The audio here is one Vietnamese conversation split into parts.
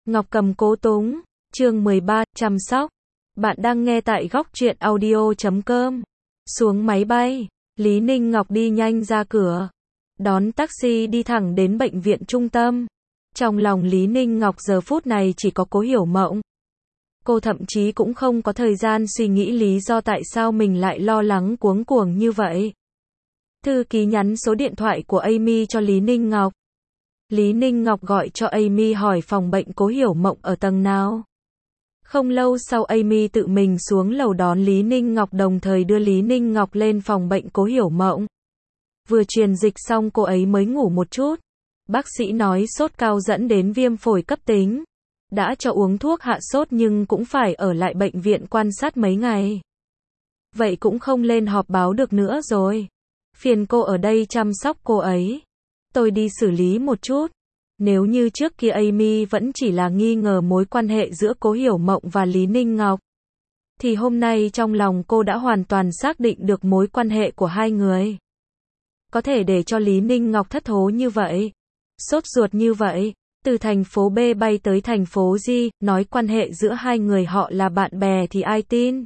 Ngọc Cầm Cố Túng, chương 13, chăm sóc. Bạn đang nghe tại góc truyện audio.com. Xuống máy bay, Lý Ninh Ngọc đi nhanh ra cửa, đón taxi đi thẳng đến bệnh viện trung tâm. Trong lòng Lý Ninh Ngọc giờ phút này chỉ có Cố Hiểu Mộng. Cô thậm chí cũng không có thời gian suy nghĩ lý do tại sao mình lại lo lắng cuống cuồng như vậy. Thư ký nhắn số điện thoại của Amy cho Lý Ninh Ngọc. Lý Ninh Ngọc gọi cho Amy hỏi phòng bệnh Cố Hiểu Mộng ở tầng nào. Không lâu sau Amy tự mình xuống lầu đón Lý Ninh Ngọc, đồng thời đưa Lý Ninh Ngọc lên phòng bệnh Cố Hiểu Mộng. Vừa truyền dịch xong cô ấy mới ngủ một chút. Bác sĩ nói sốt cao dẫn đến viêm phổi cấp tính. Đã cho uống thuốc hạ sốt nhưng cũng phải ở lại bệnh viện quan sát mấy ngày. Vậy cũng không lên họp báo được nữa rồi. Phiền cô ở đây chăm sóc cô ấy. Tôi đi xử lý một chút. Nếu như trước kia Amy vẫn chỉ là nghi ngờ mối quan hệ giữa Cố Hiểu Mộng và Lý Ninh Ngọc, thì hôm nay trong lòng cô đã hoàn toàn xác định được mối quan hệ của hai người. Có thể để cho Lý Ninh Ngọc thất thố như vậy, sốt ruột như vậy, từ thành phố B bay tới thành phố G, nói quan hệ giữa hai người họ là bạn bè thì ai tin?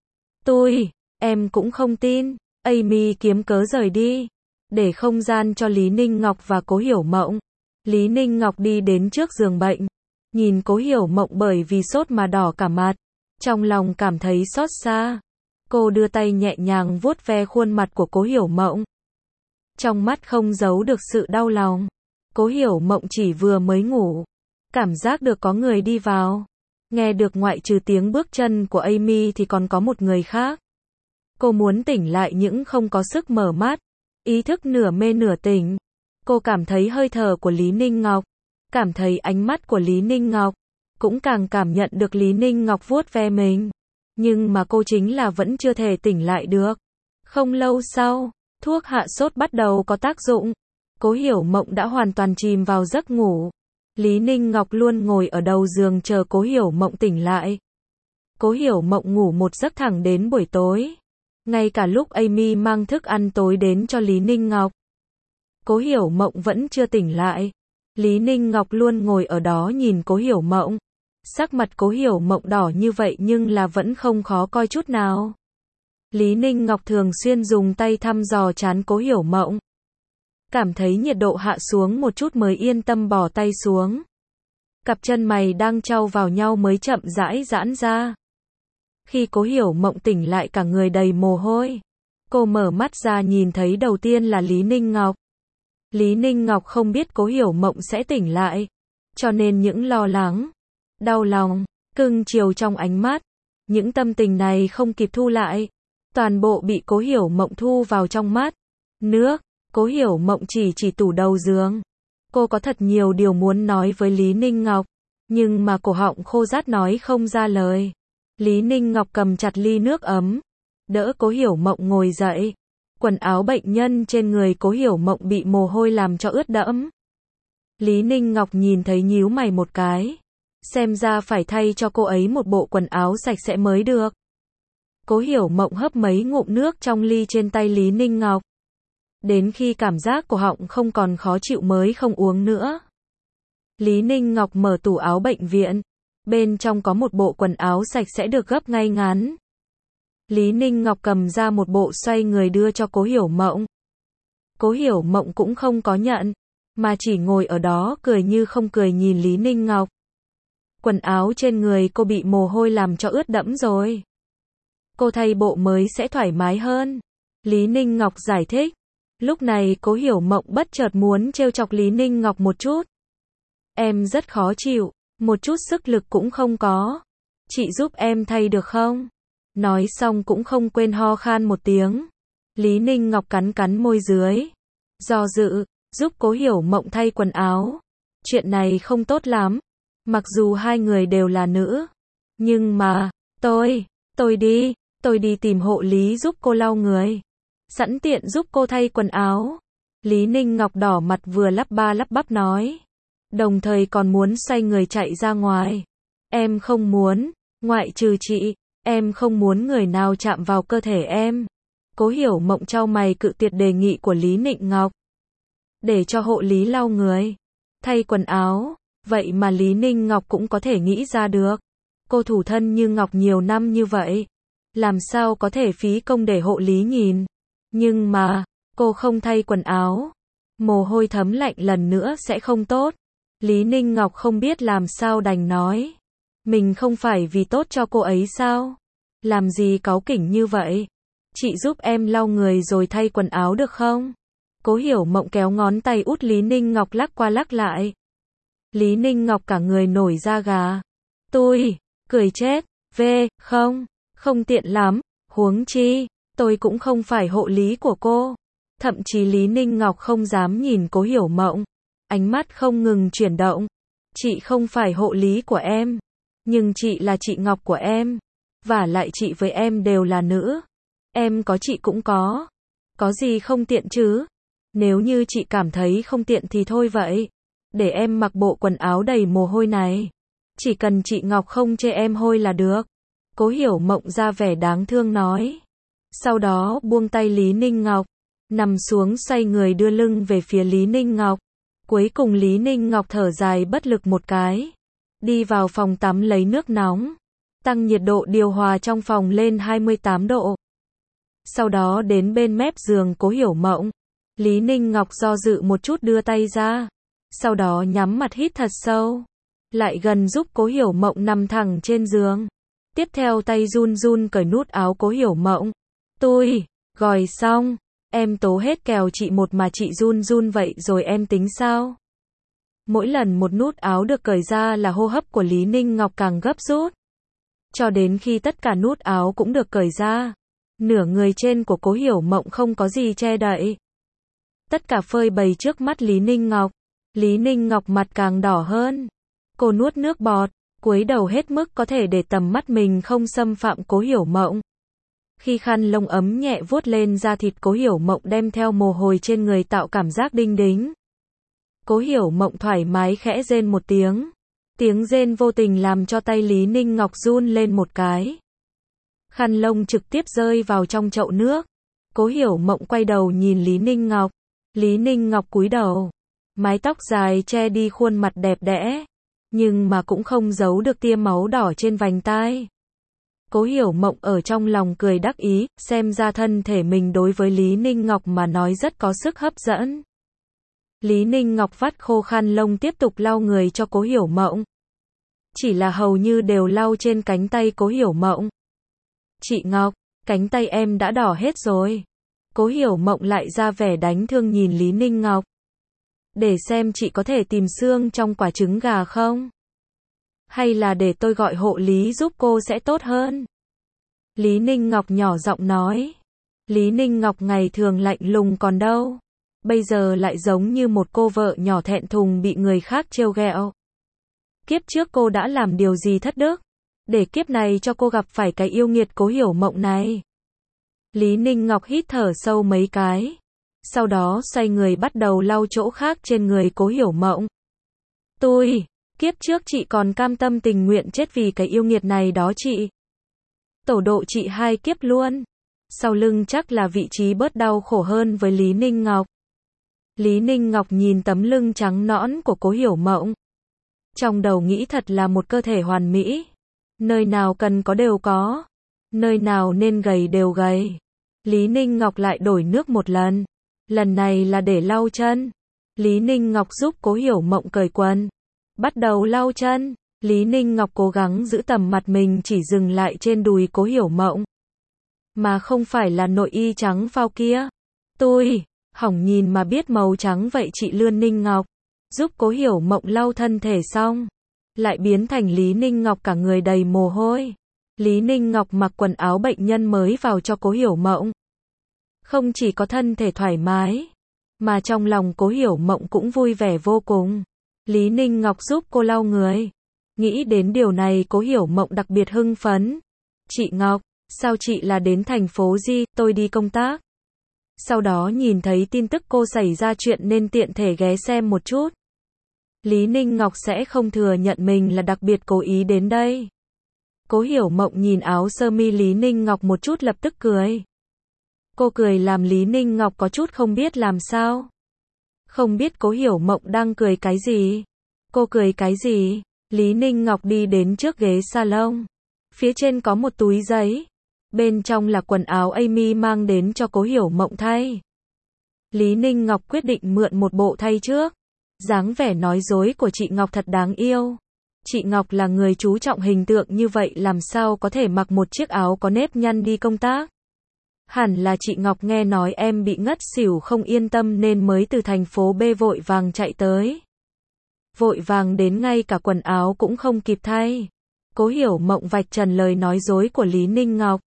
Em cũng không tin. Amy kiếm cớ rời đi, để không gian cho Lý Ninh Ngọc và Cố Hiểu Mộng. Lý Ninh Ngọc đi đến trước giường bệnh, nhìn Cố Hiểu Mộng bởi vì sốt mà đỏ cả mặt, trong lòng cảm thấy xót xa. Cô đưa tay nhẹ nhàng vuốt ve khuôn mặt của Cố Hiểu Mộng. Trong mắt không giấu được sự đau lòng. Cố Hiểu Mộng chỉ vừa mới ngủ, cảm giác được có người đi vào. Nghe được ngoại trừ tiếng bước chân của Amy thì còn có một người khác. Cô muốn tỉnh lại nhưng không có sức mở mắt, ý thức nửa mê nửa tỉnh. Cô cảm thấy hơi thở của Lý Ninh Ngọc, cảm thấy ánh mắt của Lý Ninh Ngọc, cũng càng cảm nhận được Lý Ninh Ngọc vuốt ve mình. Nhưng mà cô chính là vẫn chưa thể tỉnh lại được. Không lâu sau, thuốc hạ sốt bắt đầu có tác dụng. Cố Hiểu Mộng đã hoàn toàn chìm vào giấc ngủ. Lý Ninh Ngọc luôn ngồi ở đầu giường chờ Cố Hiểu Mộng tỉnh lại. Cố Hiểu Mộng ngủ một giấc thẳng đến buổi tối. Ngay cả lúc Amy mang thức ăn tối đến cho Lý Ninh Ngọc, Cố Hiểu Mộng vẫn chưa tỉnh lại. Lý Ninh Ngọc luôn ngồi ở đó nhìn Cố Hiểu Mộng. Sắc mặt Cố Hiểu Mộng đỏ như vậy nhưng là vẫn không khó coi chút nào. Lý Ninh Ngọc thường xuyên dùng tay thăm dò trán Cố Hiểu Mộng. Cảm thấy nhiệt độ hạ xuống một chút mới yên tâm bỏ tay xuống. Cặp chân mày đang chau vào nhau mới chậm rãi giãn ra. Khi Cố Hiểu Mộng tỉnh lại cả người đầy mồ hôi, cô mở mắt ra nhìn thấy đầu tiên là Lý Ninh Ngọc. Lý Ninh Ngọc không biết Cố Hiểu Mộng sẽ tỉnh lại, cho nên những lo lắng, đau lòng, cưng chiều trong ánh mắt, những tâm tình này không kịp thu lại, toàn bộ bị Cố Hiểu Mộng thu vào trong mắt. Nước, Cố Hiểu Mộng chỉ tủ đầu giường. Cô có thật nhiều điều muốn nói với Lý Ninh Ngọc, nhưng mà cổ họng khô rát nói không ra lời. Lý Ninh Ngọc cầm chặt ly nước ấm, đỡ Cố Hiểu Mộng ngồi dậy. Quần áo bệnh nhân trên người Cố Hiểu Mộng bị mồ hôi làm cho ướt đẫm. Lý Ninh Ngọc nhìn thấy nhíu mày một cái. Xem ra phải thay cho cô ấy một bộ quần áo sạch sẽ mới được. Cố Hiểu Mộng hấp mấy ngụm nước trong ly trên tay Lý Ninh Ngọc. Đến khi cảm giác cổ họng không còn khó chịu mới không uống nữa. Lý Ninh Ngọc mở tủ áo bệnh viện. Bên trong có một bộ quần áo sạch sẽ được gấp ngay ngắn. Lý Ninh Ngọc cầm ra một bộ xoay người đưa cho Cố Hiểu Mộng. Cố Hiểu Mộng cũng không có nhận, mà chỉ ngồi ở đó cười như không cười nhìn Lý Ninh Ngọc. Quần áo trên người cô bị mồ hôi làm cho ướt đẫm rồi. Cô thay bộ mới sẽ thoải mái hơn. Lý Ninh Ngọc giải thích. Lúc này Cố Hiểu Mộng bất chợt muốn trêu chọc Lý Ninh Ngọc một chút. Em rất khó chịu, một chút sức lực cũng không có. Chị giúp em thay được không? Nói xong cũng không quên ho khan một tiếng. Lý Ninh Ngọc cắn cắn môi dưới, do dự, giúp Cố Hiểu Mộng thay quần áo. Chuyện này không tốt lắm. Mặc dù hai người đều là nữ, nhưng mà, tôi đi tìm hộ lý giúp cô lau người. Sẵn tiện giúp cô thay quần áo. Lý Ninh Ngọc đỏ mặt vừa lắp ba lắp bắp nói. Đồng thời còn muốn xoay người chạy ra ngoài. Em không muốn, ngoại trừ chị, em không muốn người nào chạm vào cơ thể em. Cố Hiểu Mộng chau mày cự tuyệt đề nghị của Lý Ninh Ngọc. Để cho hộ lý lau người, thay quần áo. Vậy mà Lý Ninh Ngọc cũng có thể nghĩ ra được. Cô thủ thân như ngọc nhiều năm như vậy, làm sao có thể phí công để hộ lý nhìn. Nhưng mà, cô không thay quần áo, mồ hôi thấm lạnh lần nữa sẽ không tốt. Lý Ninh Ngọc không biết làm sao đành nói. Mình không phải vì tốt cho cô ấy sao? Làm gì cáu kỉnh như vậy? Chị giúp em lau người rồi thay quần áo được không? Cố Hiểu Mộng kéo ngón tay út Lý Ninh Ngọc lắc qua lắc lại. Lý Ninh Ngọc cả người nổi da gà. Tôi, cười chết, không tiện lắm, huống chi, tôi cũng không phải hộ lý của cô. Thậm chí Lý Ninh Ngọc không dám nhìn Cố Hiểu Mộng, ánh mắt không ngừng chuyển động. Chị không phải hộ lý của em, nhưng chị là chị Ngọc của em, vả lại chị với em đều là nữ. Em có chị cũng có gì không tiện chứ? Nếu như chị cảm thấy không tiện thì thôi vậy, để em mặc bộ quần áo đầy mồ hôi này. Chỉ cần chị Ngọc không chê em hôi là được. Cố Hiểu Mộng ra vẻ đáng thương nói. Sau đó buông tay Lý Ninh Ngọc, nằm xuống xoay người đưa lưng về phía Lý Ninh Ngọc. Cuối cùng Lý Ninh Ngọc thở dài bất lực một cái, đi vào phòng tắm lấy nước nóng, tăng nhiệt độ điều hòa trong phòng lên 28 độ. Sau đó đến bên mép giường Cố Hiểu Mộng. Lý Ninh Ngọc do dự một chút đưa tay ra, sau đó nhắm mặt hít thật sâu, lại gần giúp Cố Hiểu Mộng nằm thẳng trên giường. Tiếp theo tay run run cởi nút áo Cố Hiểu Mộng. Tôi, gòi xong, em tố hết kèo chị một mà chị run run vậy rồi em tính sao? Mỗi lần một nút áo được cởi ra là hô hấp của Lý Ninh Ngọc càng gấp rút. Cho đến khi tất cả nút áo cũng được cởi ra, nửa người trên của Cố Hiểu Mộng không có gì che đậy. Tất cả phơi bày trước mắt Lý Ninh Ngọc. Lý Ninh Ngọc mặt càng đỏ hơn. Cô nuốt nước bọt, cúi đầu hết mức có thể để tầm mắt mình không xâm phạm Cố Hiểu Mộng. Khi khăn lông ấm nhẹ vuốt lên da thịt Cố Hiểu Mộng đem theo mồ hôi trên người tạo cảm giác đinh đính. Cố Hiểu Mộng thoải mái khẽ rên một tiếng. Tiếng rên vô tình làm cho tay Lý Ninh Ngọc run lên một cái. Khăn lông trực tiếp rơi vào trong chậu nước. Cố Hiểu Mộng quay đầu nhìn Lý Ninh Ngọc. Lý Ninh Ngọc cúi đầu. Mái tóc dài che đi khuôn mặt đẹp đẽ, nhưng mà cũng không giấu được tia máu đỏ trên vành tai. Cố Hiểu Mộng ở trong lòng cười đắc ý, xem ra thân thể mình đối với Lý Ninh Ngọc mà nói rất có sức hấp dẫn. Lý Ninh Ngọc vắt khô khăn lông tiếp tục lau người cho Cố Hiểu Mộng. Chỉ là hầu như đều lau trên cánh tay Cố Hiểu Mộng. Chị Ngọc, cánh tay em đã đỏ hết rồi. Cố Hiểu Mộng lại ra vẻ đánh thương nhìn Lý Ninh Ngọc. Để xem chị có thể tìm xương trong quả trứng gà không? Hay là để tôi gọi hộ lý giúp cô sẽ tốt hơn? Lý Ninh Ngọc nhỏ giọng nói. Lý Ninh Ngọc ngày thường lạnh lùng còn đâu. Bây giờ lại giống như một cô vợ nhỏ thẹn thùng bị người khác trêu ghẹo. Kiếp trước cô đã làm điều gì thất đức, để kiếp này cho cô gặp phải cái yêu nghiệt Cố Hiểu Mộng này. Lý Ninh Ngọc hít thở sâu mấy cái, sau đó xoay người bắt đầu lau chỗ khác trên người Cố Hiểu Mộng. Tôi, kiếp trước chị còn cam tâm tình nguyện chết vì cái yêu nghiệt này đó chị. Tổ độ chị 2 kiếp luôn. Sau lưng chắc là vị trí bớt đau khổ hơn với Lý Ninh Ngọc. Lý Ninh Ngọc nhìn tấm lưng trắng nõn của Cố Hiểu Mộng. Trong đầu nghĩ thật là một cơ thể hoàn mỹ. Nơi nào cần có đều có. Nơi nào nên gầy đều gầy. Lý Ninh Ngọc lại đổi nước một lần. Lần này là để lau chân. Lý Ninh Ngọc giúp Cố Hiểu Mộng cởi quần. Bắt đầu lau chân. Lý Ninh Ngọc cố gắng giữ tầm mặt mình chỉ dừng lại trên đùi Cố Hiểu Mộng. Mà không phải là nội y trắng phao kia. Tôi, hỏng nhìn mà biết màu trắng vậy chị Lươn Ninh Ngọc. Giúp Cố Hiểu Mộng lau thân thể xong. Lại biến thành Lý Ninh Ngọc cả người đầy mồ hôi. Lý Ninh Ngọc mặc quần áo bệnh nhân mới vào cho Cố Hiểu Mộng. Không chỉ có thân thể thoải mái, mà trong lòng Cố Hiểu Mộng cũng vui vẻ vô cùng. Lý Ninh Ngọc giúp cô lau người. Nghĩ đến điều này Cố Hiểu Mộng đặc biệt hưng phấn. Chị Ngọc, sao chị là đến thành phố Di, tôi đi công tác. Sau đó nhìn thấy tin tức cô xảy ra chuyện nên tiện thể ghé xem một chút. Lý Ninh Ngọc sẽ không thừa nhận mình là đặc biệt cố ý đến đây. Cố Hiểu Mộng nhìn áo sơ mi Lý Ninh Ngọc một chút lập tức cười. Cô cười làm Lý Ninh Ngọc có chút không biết làm sao. Không biết Cố Hiểu Mộng đang cười cái gì. Cô cười cái gì? Lý Ninh Ngọc đi đến trước ghế salon. Phía trên có một túi giấy. Bên trong là quần áo Amy mang đến cho Cố Hiểu Mộng thay. Lý Ninh Ngọc quyết định mượn một bộ thay trước. Dáng vẻ nói dối của chị Ngọc thật đáng yêu. Chị Ngọc là người chú trọng hình tượng như vậy làm sao có thể mặc một chiếc áo có nếp nhăn đi công tác. Hẳn là chị Ngọc nghe nói em bị ngất xỉu không yên tâm nên mới từ thành phố B vội vàng chạy tới. Vội vàng đến ngay cả quần áo cũng không kịp thay. Cố Hiểu Mộng vạch trần lời nói dối của Lý Ninh Ngọc.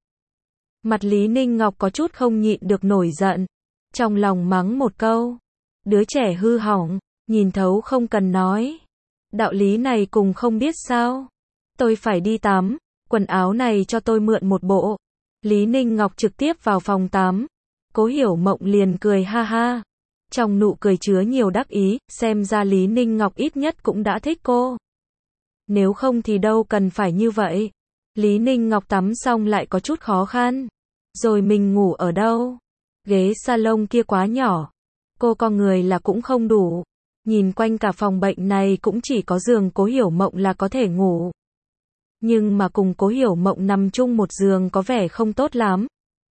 Mặt Lý Ninh Ngọc có chút không nhịn được nổi giận. Trong lòng mắng một câu. Đứa trẻ hư hỏng, nhìn thấu không cần nói. Đạo lý này cùng không biết sao. Tôi phải đi tắm, quần áo này cho tôi mượn một bộ. Lý Ninh Ngọc trực tiếp vào phòng tắm. Cố Hiểu Mộng liền cười ha ha. Trong nụ cười chứa nhiều đắc ý, xem ra Lý Ninh Ngọc ít nhất cũng đã thích cô. Nếu không thì đâu cần phải như vậy. Lý Ninh Ngọc tắm xong lại có chút khó khăn. Rồi mình ngủ ở đâu? Ghế salon kia quá nhỏ. Cô con người là cũng không đủ. Nhìn quanh cả phòng bệnh này cũng chỉ có giường Cố Hiểu Mộng là có thể ngủ. Nhưng mà cùng Cố Hiểu Mộng nằm chung một giường có vẻ không tốt lắm.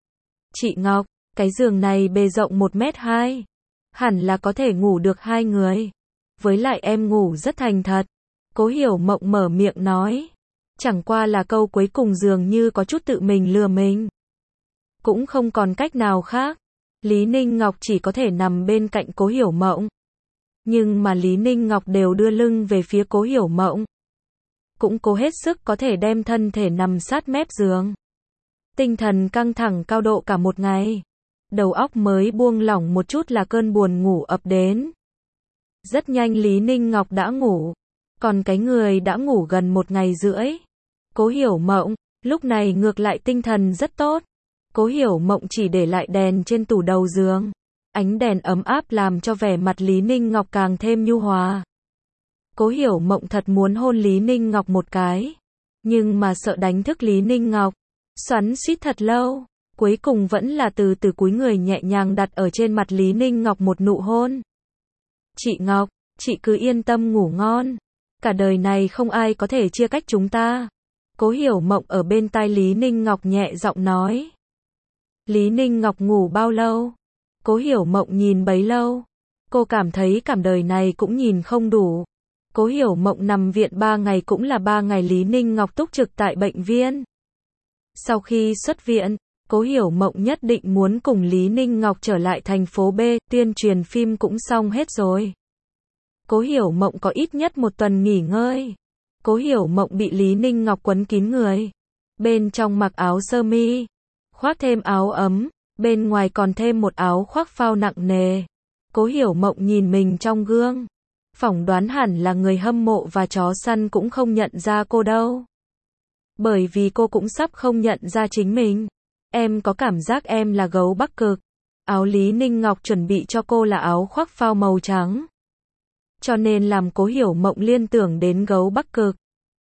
Chị Ngọc, cái giường này bề rộng 1m2. Hẳn là có thể ngủ được 2 người. Với lại em ngủ rất thành thật. Cố Hiểu Mộng mở miệng nói. Chẳng qua là câu cuối cùng dường như có chút tự mình lừa mình. Cũng không còn cách nào khác. Lý Ninh Ngọc chỉ có thể nằm bên cạnh Cố Hiểu Mộng. Nhưng mà Lý Ninh Ngọc đều đưa lưng về phía Cố Hiểu Mộng. Cũng cố hết sức có thể đem thân thể nằm sát mép giường. Tinh thần căng thẳng cao độ cả một ngày. Đầu óc mới buông lỏng một chút là cơn buồn ngủ ập đến. Rất nhanh Lý Ninh Ngọc đã ngủ. Còn cái người đã ngủ gần 1 ngày rưỡi. Cố Hiểu Mộng, lúc này ngược lại tinh thần rất tốt. Cố Hiểu Mộng chỉ để lại đèn trên tủ đầu giường. Ánh đèn ấm áp làm cho vẻ mặt Lý Ninh Ngọc càng thêm nhu hòa. Cố Hiểu Mộng thật muốn hôn Lý Ninh Ngọc một cái. Nhưng mà sợ đánh thức Lý Ninh Ngọc. Xoắn xuýt thật lâu. Cuối cùng vẫn là từ từ cúi người nhẹ nhàng đặt ở trên mặt Lý Ninh Ngọc một nụ hôn. Chị Ngọc, chị cứ yên tâm ngủ ngon. Cả đời này không ai có thể chia cách chúng ta. Cố Hiểu Mộng ở bên tai Lý Ninh Ngọc nhẹ giọng nói. Lý Ninh Ngọc ngủ bao lâu? Cố Hiểu Mộng nhìn bấy lâu. Cô cảm thấy cả đời này cũng nhìn không đủ. Cố Hiểu Mộng nằm viện 3 ngày cũng là 3 ngày Lý Ninh Ngọc túc trực tại bệnh viện. Sau khi xuất viện, Cố Hiểu Mộng nhất định muốn cùng Lý Ninh Ngọc trở lại thành phố B, tuyên truyền phim cũng xong hết rồi. Cố Hiểu Mộng có ít nhất 1 tuần nghỉ ngơi. Cố Hiểu Mộng bị Lý Ninh Ngọc quấn kín người. Bên trong mặc áo sơ mi, khoác thêm áo ấm, bên ngoài còn thêm một áo khoác phao nặng nề. Cố Hiểu Mộng nhìn mình trong gương. Phỏng đoán hẳn là người hâm mộ và chó săn cũng không nhận ra cô đâu. Bởi vì cô cũng sắp không nhận ra chính mình. Em có cảm giác em là gấu Bắc Cực. Áo Lý Ninh Ngọc chuẩn bị cho cô là áo khoác phao màu trắng. Cho nên làm Cố Hiểu Mộng liên tưởng đến gấu Bắc Cực.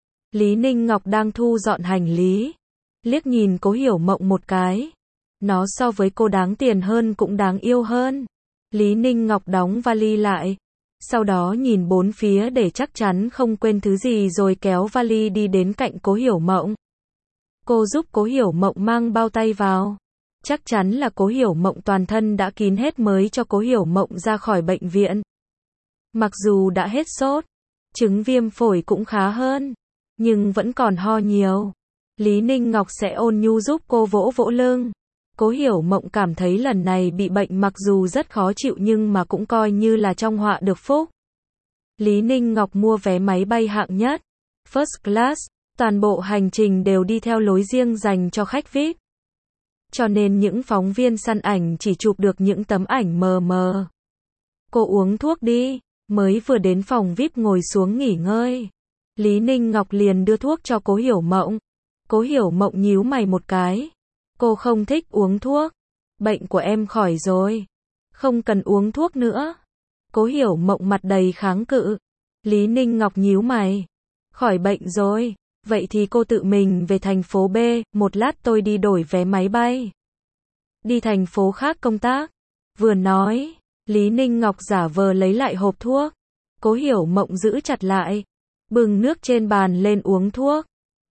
Lý Ninh Ngọc đang thu dọn hành lý. Liếc nhìn Cố Hiểu Mộng một cái. Nó so với cô đáng tiền hơn cũng đáng yêu hơn. Lý Ninh Ngọc đóng vali lại. Sau đó nhìn bốn phía để chắc chắn không quên thứ gì rồi kéo vali đi đến cạnh Cố Hiểu Mộng. Cô giúp Cố Hiểu Mộng mang bao tay vào. Chắc chắn là Cố Hiểu Mộng toàn thân đã kín hết mới cho Cố Hiểu Mộng ra khỏi bệnh viện. Mặc dù đã hết sốt, chứng viêm phổi cũng khá hơn, nhưng vẫn còn ho nhiều. Lý Ninh Ngọc sẽ ôn nhu giúp cô vỗ vỗ lưng. Cố Hiểu Mộng cảm thấy lần này bị bệnh mặc dù rất khó chịu nhưng mà cũng coi như là trong họa được phúc. Lý Ninh Ngọc mua vé máy bay hạng nhất, First Class, toàn bộ hành trình đều đi theo lối riêng dành cho khách VIP. Cho nên những phóng viên săn ảnh chỉ chụp được những tấm ảnh mờ mờ. Cô uống thuốc đi, mới vừa đến phòng VIP ngồi xuống nghỉ ngơi. Lý Ninh Ngọc liền đưa thuốc cho Cố Hiểu Mộng. Cố Hiểu Mộng nhíu mày một cái. Cô không thích uống thuốc. Bệnh của em khỏi rồi. Không cần uống thuốc nữa. Cố Hiểu Mộng mặt đầy kháng cự. Lý Ninh Ngọc nhíu mày. Khỏi bệnh rồi. Vậy thì cô tự mình về thành phố B, một lát tôi đi đổi vé máy bay. Đi thành phố khác công tác. Vừa nói, Lý Ninh Ngọc giả vờ lấy lại hộp thuốc. Cố Hiểu Mộng giữ chặt lại, bưng nước trên bàn lên uống thuốc.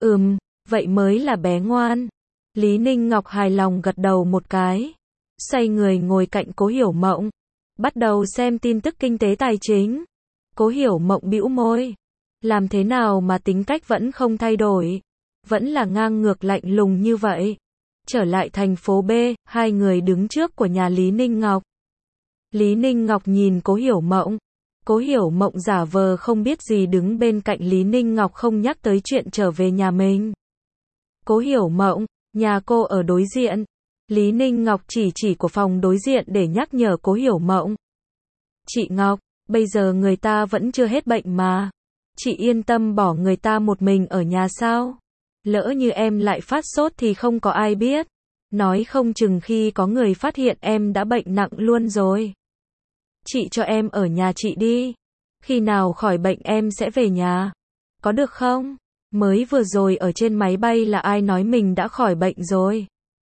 Vậy mới là bé ngoan. Lý Ninh Ngọc hài lòng gật đầu một cái, xoay người ngồi cạnh Cố Hiểu Mộng, bắt đầu xem tin tức kinh tế tài chính. Cố Hiểu Mộng bĩu môi, làm thế nào mà tính cách vẫn không thay đổi, vẫn là ngang ngược lạnh lùng như vậy. Trở lại thành phố B, hai người đứng trước của nhà Lý Ninh Ngọc. Lý Ninh Ngọc nhìn Cố Hiểu Mộng. Cố Hiểu Mộng giả vờ không biết gì đứng bên cạnh Lý Ninh Ngọc không nhắc tới chuyện trở về nhà mình. Cố Hiểu Mộng, nhà cô ở đối diện. Lý Ninh Ngọc chỉ của phòng đối diện để nhắc nhở Cố Hiểu Mộng. Chị Ngọc, bây giờ người ta vẫn chưa hết bệnh mà. Chị yên tâm bỏ người ta một mình ở nhà sao? Lỡ như em lại phát sốt thì không có ai biết. Nói không chừng khi có người phát hiện em đã bệnh nặng luôn rồi. Chị cho em ở nhà chị đi. Khi nào khỏi bệnh em sẽ về nhà. Có được không? Mới vừa rồi ở trên máy bay là ai nói mình đã khỏi bệnh rồi?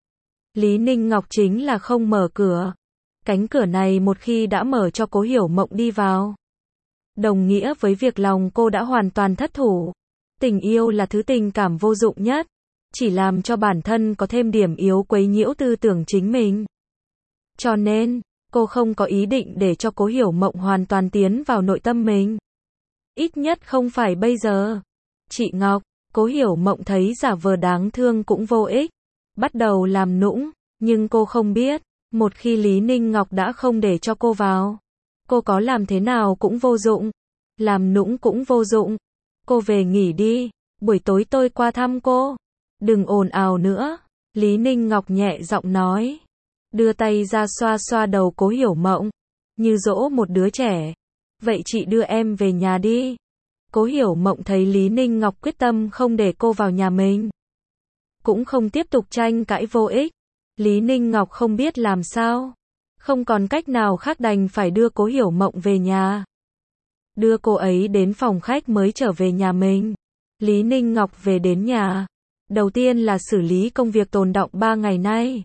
Lý Ninh Ngọc chính là không mở cửa. Cánh cửa này một khi đã mở cho Cố Hiểu Mộng đi vào, đồng nghĩa với việc lòng cô đã hoàn toàn thất thủ. Tình yêu là thứ tình cảm vô dụng nhất, chỉ làm cho bản thân có thêm điểm yếu quấy nhiễu tư tưởng chính mình. Cho nên, cô không có ý định để cho Cố Hiểu Mộng hoàn toàn tiến vào nội tâm mình. Ít nhất không phải bây giờ. Chị Ngọc, Cố Hiểu Mộng thấy giả vờ đáng thương cũng vô ích, bắt đầu làm nũng, nhưng cô không biết, một khi Lý Ninh Ngọc đã không để cho cô vào, cô có làm thế nào cũng vô dụng, làm nũng cũng vô dụng. Cô về nghỉ đi, buổi tối tôi qua thăm cô. Đừng ồn ào nữa, Lý Ninh Ngọc nhẹ giọng nói, đưa tay ra xoa xoa đầu Cố Hiểu Mộng, như dỗ một đứa trẻ. Vậy chị đưa em về nhà đi. Cố Hiểu Mộng thấy Lý Ninh Ngọc quyết tâm không để cô vào nhà mình, cũng không tiếp tục tranh cãi vô ích. Lý Ninh Ngọc không biết làm sao, không còn cách nào khác đành phải đưa Cố Hiểu Mộng về nhà. Đưa cô ấy đến phòng khách mới trở về nhà mình. Lý Ninh Ngọc về đến nhà, đầu tiên là xử lý công việc tồn đọng 3 ngày nay.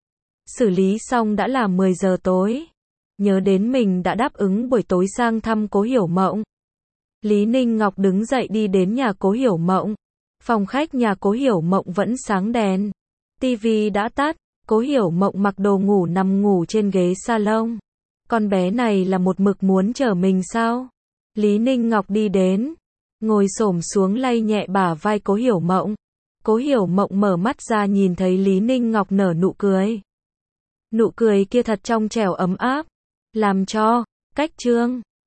Xử lý xong đã là 10 giờ tối. Nhớ đến mình đã đáp ứng buổi tối sang thăm Cố Hiểu Mộng, Lý Ninh Ngọc đứng dậy đi đến nhà Cố Hiểu Mộng. Phòng khách nhà Cố Hiểu Mộng vẫn sáng đèn, tivi đã tắt. Cố Hiểu Mộng mặc đồ ngủ nằm ngủ trên ghế salon. Con bé này là một mực muốn chở mình sao? Lý Ninh Ngọc đi đến, ngồi xổm xuống lay nhẹ bả vai Cố Hiểu Mộng. Cố Hiểu Mộng mở mắt ra nhìn thấy Lý Ninh Ngọc nở nụ cười. Nụ cười kia thật trong trẻo ấm áp, làm cho cách trương